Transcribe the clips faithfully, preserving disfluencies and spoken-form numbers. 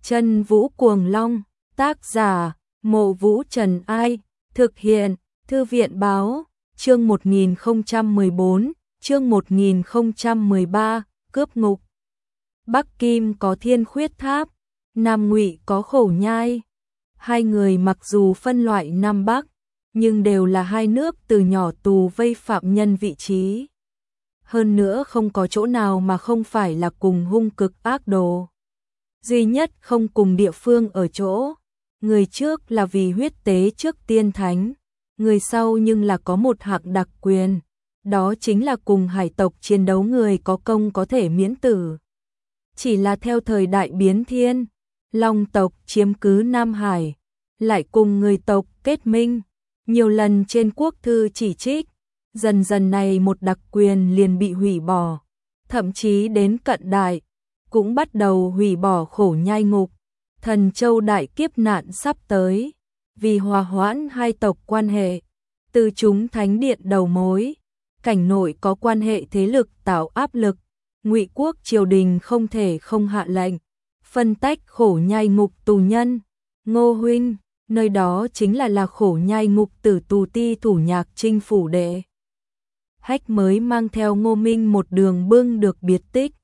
Chân Vũ Cuồng Long, tác giả, Mộ Vũ Trần Ai, thực hiện, Thư viện Báo, chương một nghìn không trăm mười bốn, chương một nghìn không trăm mười ba, cướp ngục. Bắc Kim có Thiên Khuyết Tháp, Nam Ngụy có Khổ Nhai. Hai người mặc dù phân loại Nam Bắc, nhưng đều là hai nước từ nhỏ tù vây phạm nhân vị trí. Hơn nữa không có chỗ nào mà không phải là cùng hung cực ác đồ. Duy nhất không cùng địa phương ở chỗ, người trước là vì huyết tế trước tiên thánh, người sau nhưng là có một hạng đặc quyền, đó chính là cùng hải tộc chiến đấu người có công có thể miễn tử. Chỉ là theo thời đại biến thiên, Long tộc chiếm cứ Nam Hải, lại cùng người tộc kết minh, nhiều lần trên quốc thư chỉ trích, dần dần này một đặc quyền liền bị hủy bỏ, thậm chí đến cận đại, cũng bắt đầu hủy bỏ Khổ Nhai ngục. Thần Châu đại kiếp nạn sắp tới, vì hòa hoãn hai tộc quan hệ, từ chúng thánh điện đầu mối, cảnh nội có quan hệ thế lực tạo áp lực, Ngụy quốc triều đình không thể không hạ lệnh, phân tách Khổ Nhai ngục tù nhân. Ngô huynh, nơi đó chính là là Khổ Nhai ngục tử tù ti thủ nhạc Trinh phủ đệ. Hách mới mang theo Ngô Minh một đường bưng được biệt tích.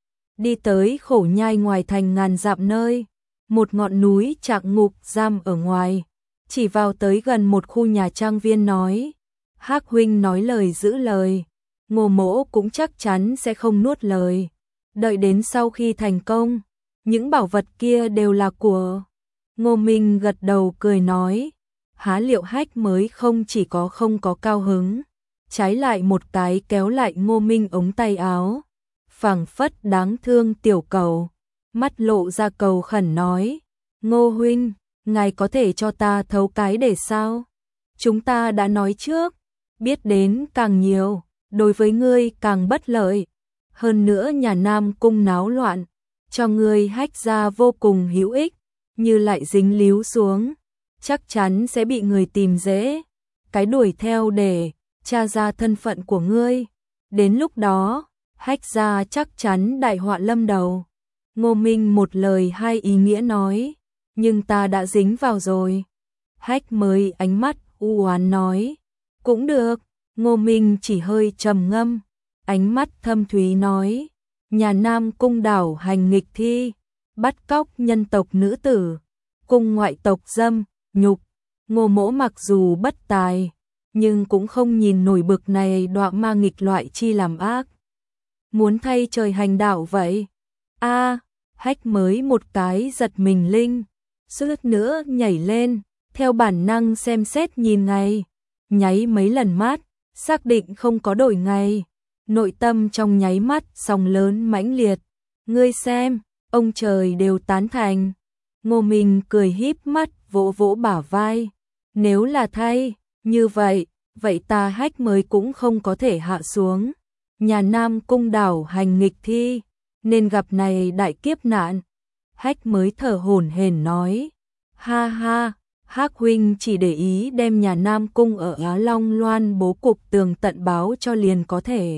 Đi tới Khổ Nhai ngoài thành ngàn dặm nơi, một ngọn núi Trạng ngục giam ở ngoài, chỉ vào tới gần một khu nhà trang viên nói, Hắc huynh nói lời giữ lời, Ngô mỗ cũng chắc chắn sẽ không nuốt lời, đợi đến sau khi thành công, những bảo vật kia đều là của. Ngô Minh gật đầu cười nói, há liệu Hách mới không chỉ có không có cao hứng, trái lại một cái kéo lại Ngô Minh ống tay áo, phảng phất đáng thương tiểu cầu, mắt lộ ra cầu khẩn nói, Ngô huynh, ngài có thể cho ta thấu cái để sao? Chúng ta đã nói trước, biết đến càng nhiều, đối với ngươi càng bất lợi, hơn nữa nhà Nam cung náo loạn, cho ngươi Hách gia vô cùng hữu ích, như lại dính líu xuống, chắc chắn sẽ bị người tìm dễ, cái đuổi theo để tra ra thân phận của ngươi, đến lúc đó, Hách gia chắc chắn đại họa lâm đầu. Ngô Minh một lời hai ý nghĩa nói, nhưng ta đã dính vào rồi. Hách mới ánh mắt u oán nói, cũng được. Ngô Minh chỉ hơi trầm ngâm, ánh mắt thâm thúy nói, nhà Nam cung đảo hành nghịch thi, bắt cóc nhân tộc nữ tử, cung ngoại tộc dâm, nhục. Ngô mỗ mặc dù bất tài, nhưng cũng không nhìn nổi bực này đọa ma nghịch loại chi làm ác. Muốn thay trời hành đạo vậy? A, à, Hách mới một cái giật mình linh, suýt nữa nhảy lên, theo bản năng xem xét nhìn ngay, nháy mấy lần mắt, xác định không có đổi ngay, nội tâm trong nháy mắt sóng lớn mãnh liệt. Ngươi xem, ông trời đều tán thành. Ngô Minh cười híp mắt vỗ vỗ bả vai, nếu là thay, như vậy, vậy ta Hách mới cũng không có thể hạ xuống. Nhà Nam cung đảo hành nghịch thi, nên gặp này đại kiếp nạn. Hách mới thở hổn hển nói, ha ha, Hắc huynh chỉ để ý đem nhà Nam cung ở Á Long Loan bố cục tường tận báo cho liền có thể.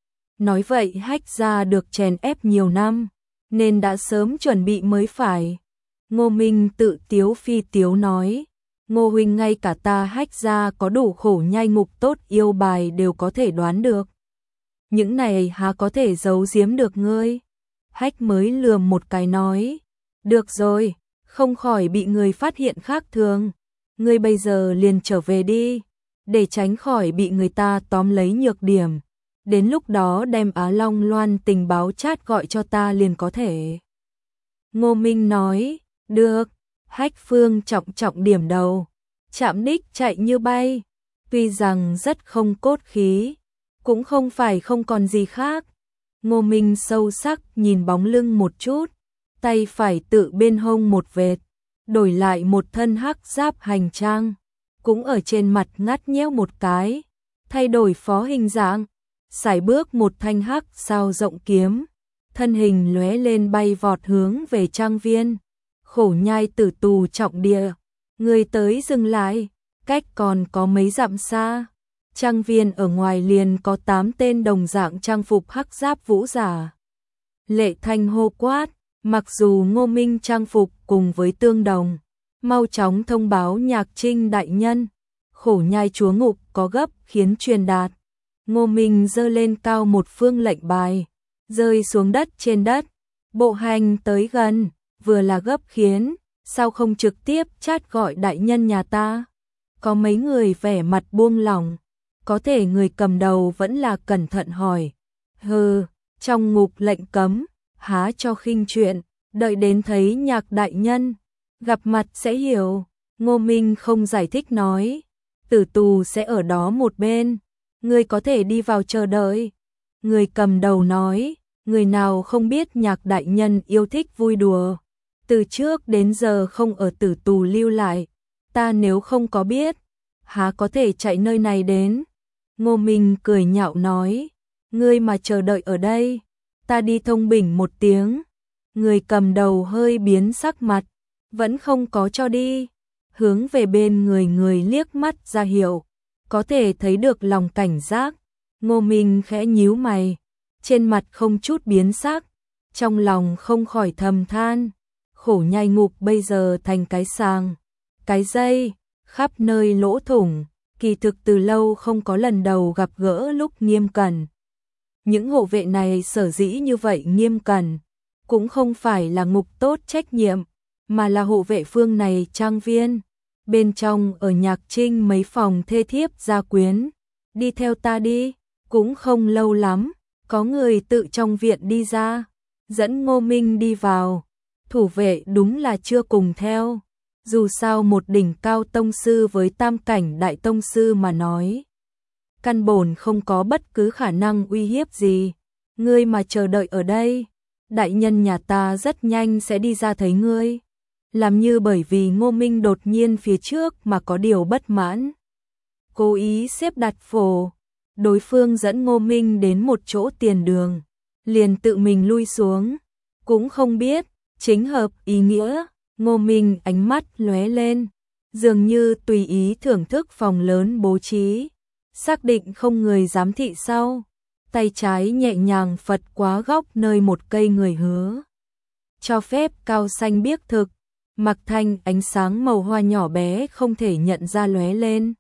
Nói vậy Hách gia được chèn ép nhiều năm, nên đã sớm chuẩn bị mới phải. Ngô Minh tự tiếu phi tiếu nói, Ngô huynh ngay cả ta Hách gia có đủ Khổ Nhai ngục tốt yêu bài đều có thể đoán được. Những này há có thể giấu giếm được ngươi? Hách mới lườm một cái nói, được rồi, không khỏi bị người phát hiện khác thường. Ngươi bây giờ liền trở về đi, để tránh khỏi bị người ta tóm lấy nhược điểm. Đến lúc đó đem Á Long Loan tình báo chat gọi cho ta liền có thể. Ngô Minh nói, được. Hách Phương trọng trọng điểm đầu, chạm đích chạy như bay. Tuy rằng rất không cốt khí, cũng không phải không còn gì khác. Ngô Minh sâu sắc nhìn bóng lưng một chút, tay phải tự bên hông một vệt, đổi lại một thân hắc giáp hành trang, cũng ở trên mặt ngắt nhéo một cái, thay đổi phó hình dạng, sải bước một thanh hắc sao rộng kiếm, thân hình lóe lên bay vọt hướng về trang viên. Khổ Nhai tử tù trọng địa, người tới dừng lại, cách còn có mấy dặm xa. Trang viên ở ngoài liền có tám tên đồng dạng trang phục hắc giáp vũ giả. Lệ Thanh hô quát, Mặc dù Ngô Minh trang phục cùng với tương đồng, mau chóng thông báo Nhạc Trinh đại nhân, Khổ Nhai chúa ngục có gấp khiến truyền đạt. Ngô Minh giơ lên cao một phương lệnh bài, rơi xuống đất trên đất, bộ hành tới gần, vừa là gấp khiến, sao không trực tiếp chát gọi đại nhân nhà ta. Có mấy người vẻ mặt buông lỏng, có thể người cầm đầu vẫn là cẩn thận hỏi. Hừ, trong ngục lệnh cấm, há cho khinh chuyện, đợi đến thấy Nhạc đại nhân, gặp mặt sẽ hiểu. Ngô Minh không giải thích nói, tử tù sẽ ở đó một bên, người có thể đi vào chờ đợi. Người cầm đầu nói, người nào không biết Nhạc đại nhân yêu thích vui đùa, từ trước đến giờ không ở tử tù lưu lại, ta nếu không có biết, há có thể chạy nơi này đến. Ngô Minh cười nhạo nói, ngươi mà chờ đợi ở đây, ta đi thông bình một tiếng. Người cầm đầu hơi biến sắc mặt, vẫn không có cho đi, hướng về bên người người liếc mắt ra hiệu, có thể thấy được lòng cảnh giác. Ngô Minh khẽ nhíu mày, trên mặt không chút biến sắc, trong lòng không khỏi thầm than, Khổ Nhai ngục bây giờ thành cái sàng, cái dây, khắp nơi lỗ thủng, kỳ thực từ lâu không có lần đầu gặp gỡ lúc nghiêm cẩn. Những hộ vệ này sở dĩ như vậy nghiêm cẩn, cũng không phải là ngục tốt trách nhiệm, mà là hộ vệ phương này trang viên. Bên trong ở Nhạc Trinh mấy phòng thê thiếp gia quyến, đi theo ta đi. Cũng không lâu lắm, có người tự trong viện đi ra, dẫn Ngô Minh đi vào. Thủ vệ đúng là chưa cùng theo, dù sao một đỉnh cao tông sư với tam cảnh đại tông sư mà nói, căn bổn không có bất cứ khả năng uy hiếp gì. Ngươi mà chờ đợi ở đây, đại nhân nhà ta rất nhanh sẽ đi ra thấy ngươi. Làm như bởi vì Ngô Minh đột nhiên phía trước mà có điều bất mãn, cố ý xếp đặt phổ. Đối phương dẫn Ngô Minh đến một chỗ tiền đường, liền tự mình lui xuống, cũng không biết, chính hợp ý nghĩa. Ngô Minh ánh mắt lóe lên, dường như tùy ý thưởng thức phòng lớn bố trí, xác định không người giám thị sau, tay trái nhẹ nhàng phật quá góc nơi một cây người hứa. Cho phép cao xanh biếc thực, mặc thanh ánh sáng màu hoa nhỏ bé không thể nhận ra lóe lên,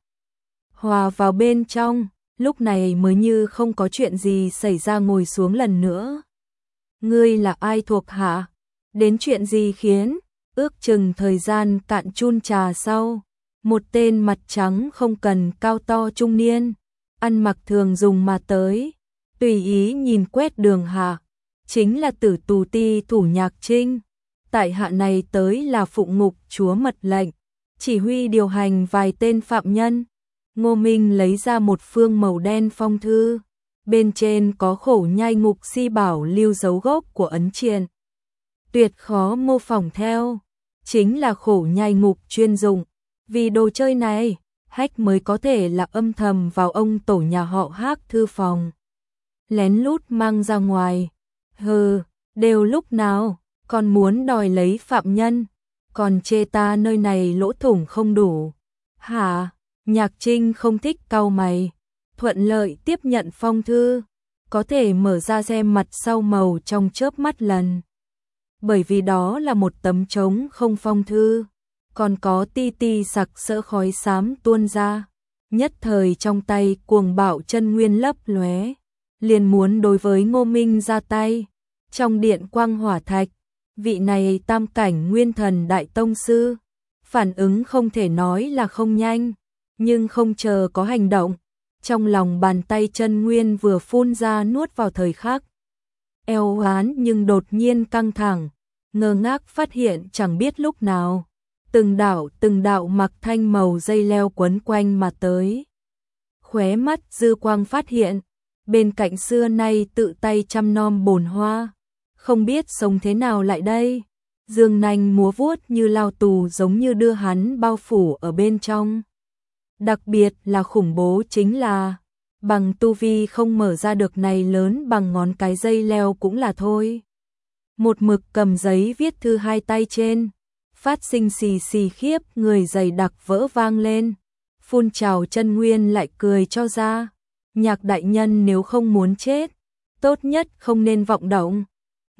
hòa vào bên trong. Lúc này mới như không có chuyện gì xảy ra ngồi xuống lần nữa. Ngươi là ai thuộc hạ? Đến chuyện gì khiến? Ước chừng thời gian cạn chun trà sau, một tên mặt trắng không cần cao to trung niên, ăn mặc thường dùng mà tới, tùy ý nhìn quét đường hạ, chính là tử tù ti thủ Nhạc Trinh. Tại hạ này tới là phụng ngục chúa mật lệnh, chỉ huy điều hành vài tên phạm nhân. Ngô Minh lấy ra một phương màu đen phong thư, bên trên có Khổ Nhai ngục si bảo lưu dấu gốc của ấn triện. Tuyệt khó mô phỏng theo, chính là Khổ Nhai ngục chuyên dụng. Vì đồ chơi này, hách mới có thể là âm thầm vào ông tổ nhà họ Hắc thư phòng, lén lút mang ra ngoài. Hừ, đều lúc nào, còn muốn đòi lấy phạm nhân, còn chê ta nơi này lỗ thủng không đủ. Hả? Nhạc Trinh không thích cau mày, thuận lợi tiếp nhận phong thư, có thể mở ra xem mặt sau màu trong chớp mắt lần. Bởi vì đó là một tấm trống không phong thư, còn có ti ti sặc sỡ khói xám tuôn ra. Nhất thời trong tay cuồng bạo chân nguyên lấp lóe, liền muốn đối với Ngô Minh ra tay. Trong điện quang hỏa thạch, vị này tam cảnh nguyên thần đại tông sư, phản ứng không thể nói là không nhanh, nhưng không chờ có hành động, trong lòng bàn tay chân nguyên vừa phun ra nuốt vào thời khắc. Eo oán nhưng đột nhiên căng thẳng, ngơ ngác phát hiện chẳng biết lúc nào, từng đạo từng đạo mặc thanh màu dây leo quấn quanh mà tới. Khóe mắt dư quang phát hiện, bên cạnh xưa nay tự tay chăm nom bồn hoa, không biết sống thế nào lại đây, dương nanh múa vuốt như lao tù giống như đưa hắn bao phủ ở bên trong. Đặc biệt là khủng bố chính là, bằng tu vi không mở ra được này lớn bằng ngón cái dây leo cũng là thôi. Một mực cầm giấy viết thư hai tay trên, phát sinh xì xì khiếp người dày đặc vỡ vang lên, phun trào chân nguyên lại cười cho ra. Nhạc đại nhân nếu không muốn chết, tốt nhất không nên vọng động.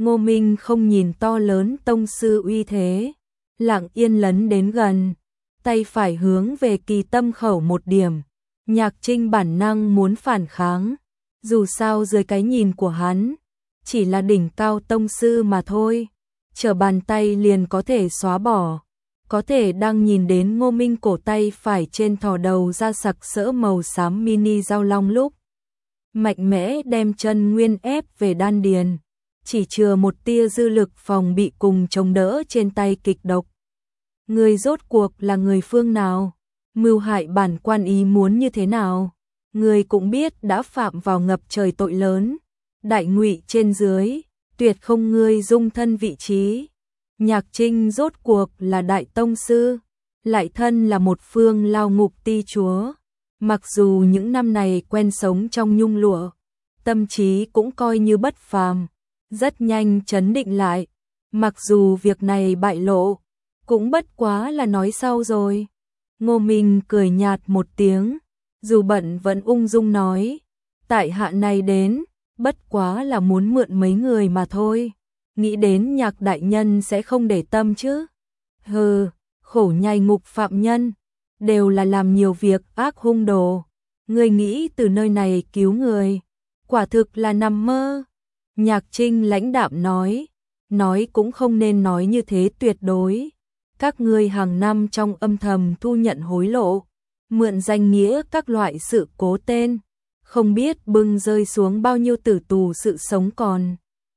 Ngô Minh không nhìn to lớn tông sư uy thế, lặng yên lấn đến gần, tay phải hướng về Kỳ Tâm khẩu một điểm. Nhạc Trinh bản năng muốn phản kháng, dù sao dưới cái nhìn của hắn, chỉ là đỉnh cao tông sư mà thôi, trở bàn tay liền có thể xóa bỏ. Có thể đang nhìn đến Ngô Minh cổ tay phải trên thò đầu ra sặc sỡ màu xám mini dao long lúc mạnh mẽ đem chân nguyên ép về đan điền, chỉ chừa một tia dư lực phòng bị cùng chống đỡ trên tay kịch độc. Người rốt cuộc là người phương nào? Mưu hại bản quan ý muốn như thế nào? Người cũng biết đã phạm vào ngập trời tội lớn, đại ngụy trên dưới, tuyệt không ngươi dung thân vị trí. Nhạc Trinh rốt cuộc là đại tông sư, lại thân là một phương lao ngục ti chúa. Mặc dù những năm này quen sống trong nhung lụa, tâm trí cũng coi như bất phàm, rất nhanh trấn định lại. Mặc dù việc này bại lộ, cũng bất quá là nói sau rồi. Ngô Minh cười nhạt một tiếng, dù bận vẫn ung dung nói, tại hạ này đến, bất quá là muốn mượn mấy người mà thôi. Nghĩ đến Nhạc đại nhân sẽ không để tâm chứ? Hừ, khổ nhai ngục phạm nhân, đều là làm nhiều việc ác hung đồ. Người nghĩ từ nơi này cứu người, quả thực là nằm mơ. Nhạc Trinh lãnh đạm nói, nói cũng không nên nói như thế tuyệt đối. Các ngươi hàng năm trong âm thầm thu nhận hối lộ, mượn danh nghĩa các loại sự cố tên, không biết bưng rơi xuống bao nhiêu tử tù sự sống còn.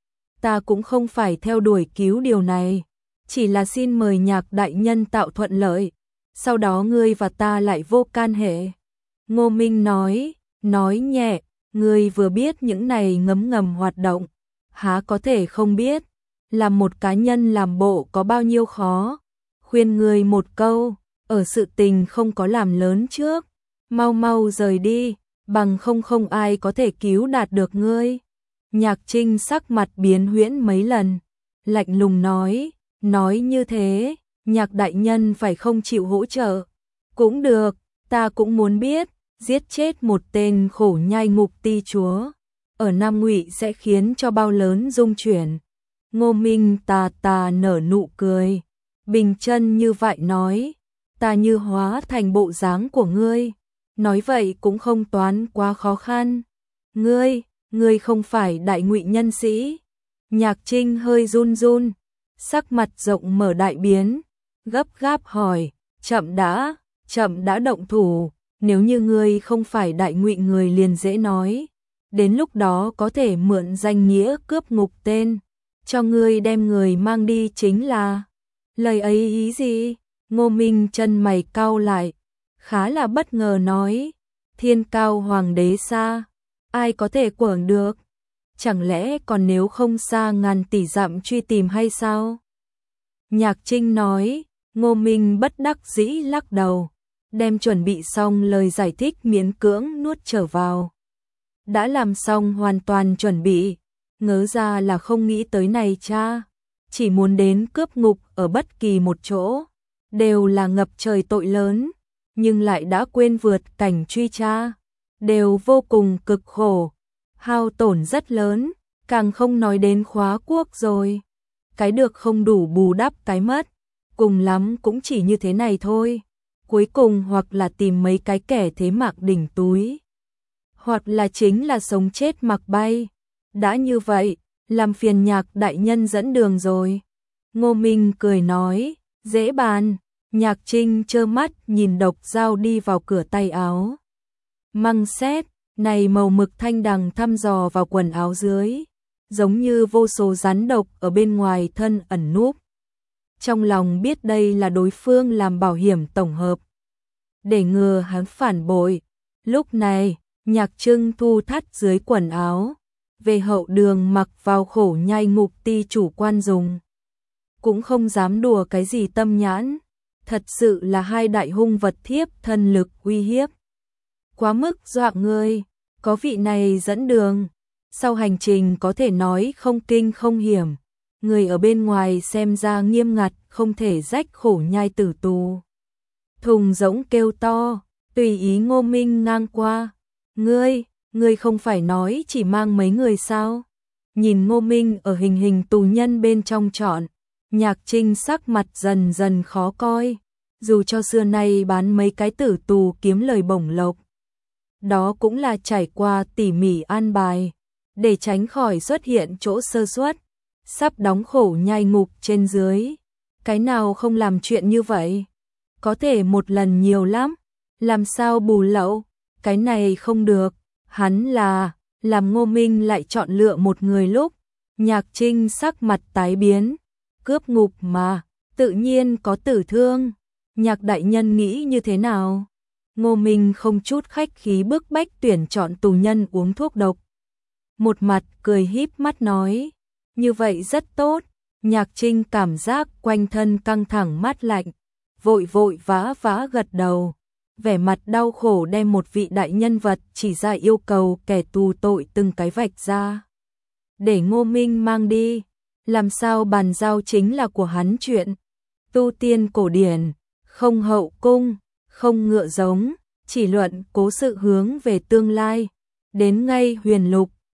Ta cũng không phải theo đuổi cứu điều này, chỉ là xin mời Nhạc đại nhân tạo thuận lợi, sau đó ngươi và ta lại vô can hệ. Ngô Minh nói, nói nhẹ, ngươi vừa biết những này ngấm ngầm hoạt động, há có thể không biết, làm một cá nhân làm bộ có bao nhiêu khó. Khuyên ngươi một câu, ở sự tình không có làm lớn trước, mau mau rời đi, bằng không không ai có thể cứu đạt được ngươi. Nhạc Trinh sắc mặt biến huyễn mấy lần, lạnh lùng nói, nói như thế, Nhạc đại nhân phải không chịu hỗ trợ. Cũng được, ta cũng muốn biết, giết chết một tên khổ nhai ngục ti chúa, ở Nam Ngụy sẽ khiến cho bao lớn dung chuyển. Ngô Minh tà tà nở nụ cười, bình chân như vậy nói, ta như hóa thành bộ dáng của ngươi, nói vậy cũng không toán quá khó khăn. Ngươi, ngươi không phải đại ngụy nhân sĩ. Nhạc Trinh hơi run run, sắc mặt rộng mở đại biến, gấp gáp hỏi, chậm đã, chậm đã động thủ, nếu như ngươi không phải đại ngụy người liền dễ nói, đến lúc đó có thể mượn danh nghĩa cướp ngục tên, cho ngươi đem người mang đi chính là. Lời ấy ý gì? Ngô Minh chân mày cau lại, khá là bất ngờ nói, thiên cao hoàng đế xa, ai có thể quởng được? Chẳng lẽ còn nếu không xa ngàn tỷ dặm truy tìm hay sao? Nhạc Trinh nói, Ngô Minh bất đắc dĩ lắc đầu, đem chuẩn bị xong lời giải thích miễn cưỡng nuốt trở vào. Đã làm xong hoàn toàn chuẩn bị, ngớ ra là không nghĩ tới này cha, chỉ muốn đến cướp ngục ở bất kỳ một chỗ, đều là ngập trời tội lớn, nhưng lại đã quên vượt cảnh truy tra, đều vô cùng cực khổ, hao tổn rất lớn, càng không nói đến khóa quốc rồi. Cái được không đủ bù đắp cái mất, cùng lắm cũng chỉ như thế này thôi. Cuối cùng hoặc là tìm mấy cái kẻ thế mạc đỉnh túi, hoặc là chính là sống chết mặc bay. Đã như vậy, làm phiền Nhạc đại nhân dẫn đường rồi. Ngô Minh cười nói, dễ bàn. Nhạc Trinh trơ mắt nhìn độc dao đi vào cửa tay áo. Măng xét, này màu mực thanh đằng thăm dò vào quần áo dưới, giống như vô số rắn độc ở bên ngoài thân ẩn núp. Trong lòng biết đây là đối phương làm bảo hiểm tổng hợp, để ngừa hắn phản bội. Lúc này, Nhạc Trưng thu thắt dưới quần áo, về hậu đường mặc vào khổ nhai ngục ti chủ quan dùng. Cũng không dám đùa cái gì tâm nhãn, thật sự là hai đại hung vật thiếp thân lực uy hiếp. Quá mức dọa người, có vị này dẫn đường, sau hành trình có thể nói không kinh không hiểm, người ở bên ngoài xem ra nghiêm ngặt không thể rách khổ nhai tử tù. Thùng rỗng kêu to, tùy ý Ngô Minh ngang qua, ngươi, ngươi không phải nói chỉ mang mấy người sao? Nhìn Ngô Minh ở hình hình tù nhân bên trong trọn, Nhạc Trinh sắc mặt dần dần khó coi, dù cho xưa nay bán mấy cái tử tù kiếm lời bổng lộc. Đó cũng là trải qua tỉ mỉ an bài, để tránh khỏi xuất hiện chỗ sơ suất, sắp đóng khổ nhai ngục trên dưới. Cái nào không làm chuyện như vậy? Có thể một lần nhiều lắm, làm sao bù lậu, cái này không được. Hắn là, làm Ngô Minh lại chọn lựa một người lúc, Nhạc Trinh sắc mặt tái biến, cướp ngục mà, tự nhiên có tử thương. Nhạc đại nhân nghĩ như thế nào? Ngô Minh không chút khách khí bức bách tuyển chọn tù nhân uống thuốc độc. Một mặt cười híp mắt nói, như vậy rất tốt. Nhạc Trinh cảm giác quanh thân căng thẳng mát lạnh, vội vội vã vã gật đầu, vẻ mặt đau khổ đem một vị đại nhân vật chỉ ra yêu cầu kẻ tù tội từng cái vạch ra. Để Ngô Minh mang đi, làm sao bàn giao chính là của hắn chuyện. Tu tiên cổ điển, không hậu cung, không ngựa giống, chỉ luận cố sự hướng về tương lai. Đến ngay huyền lục,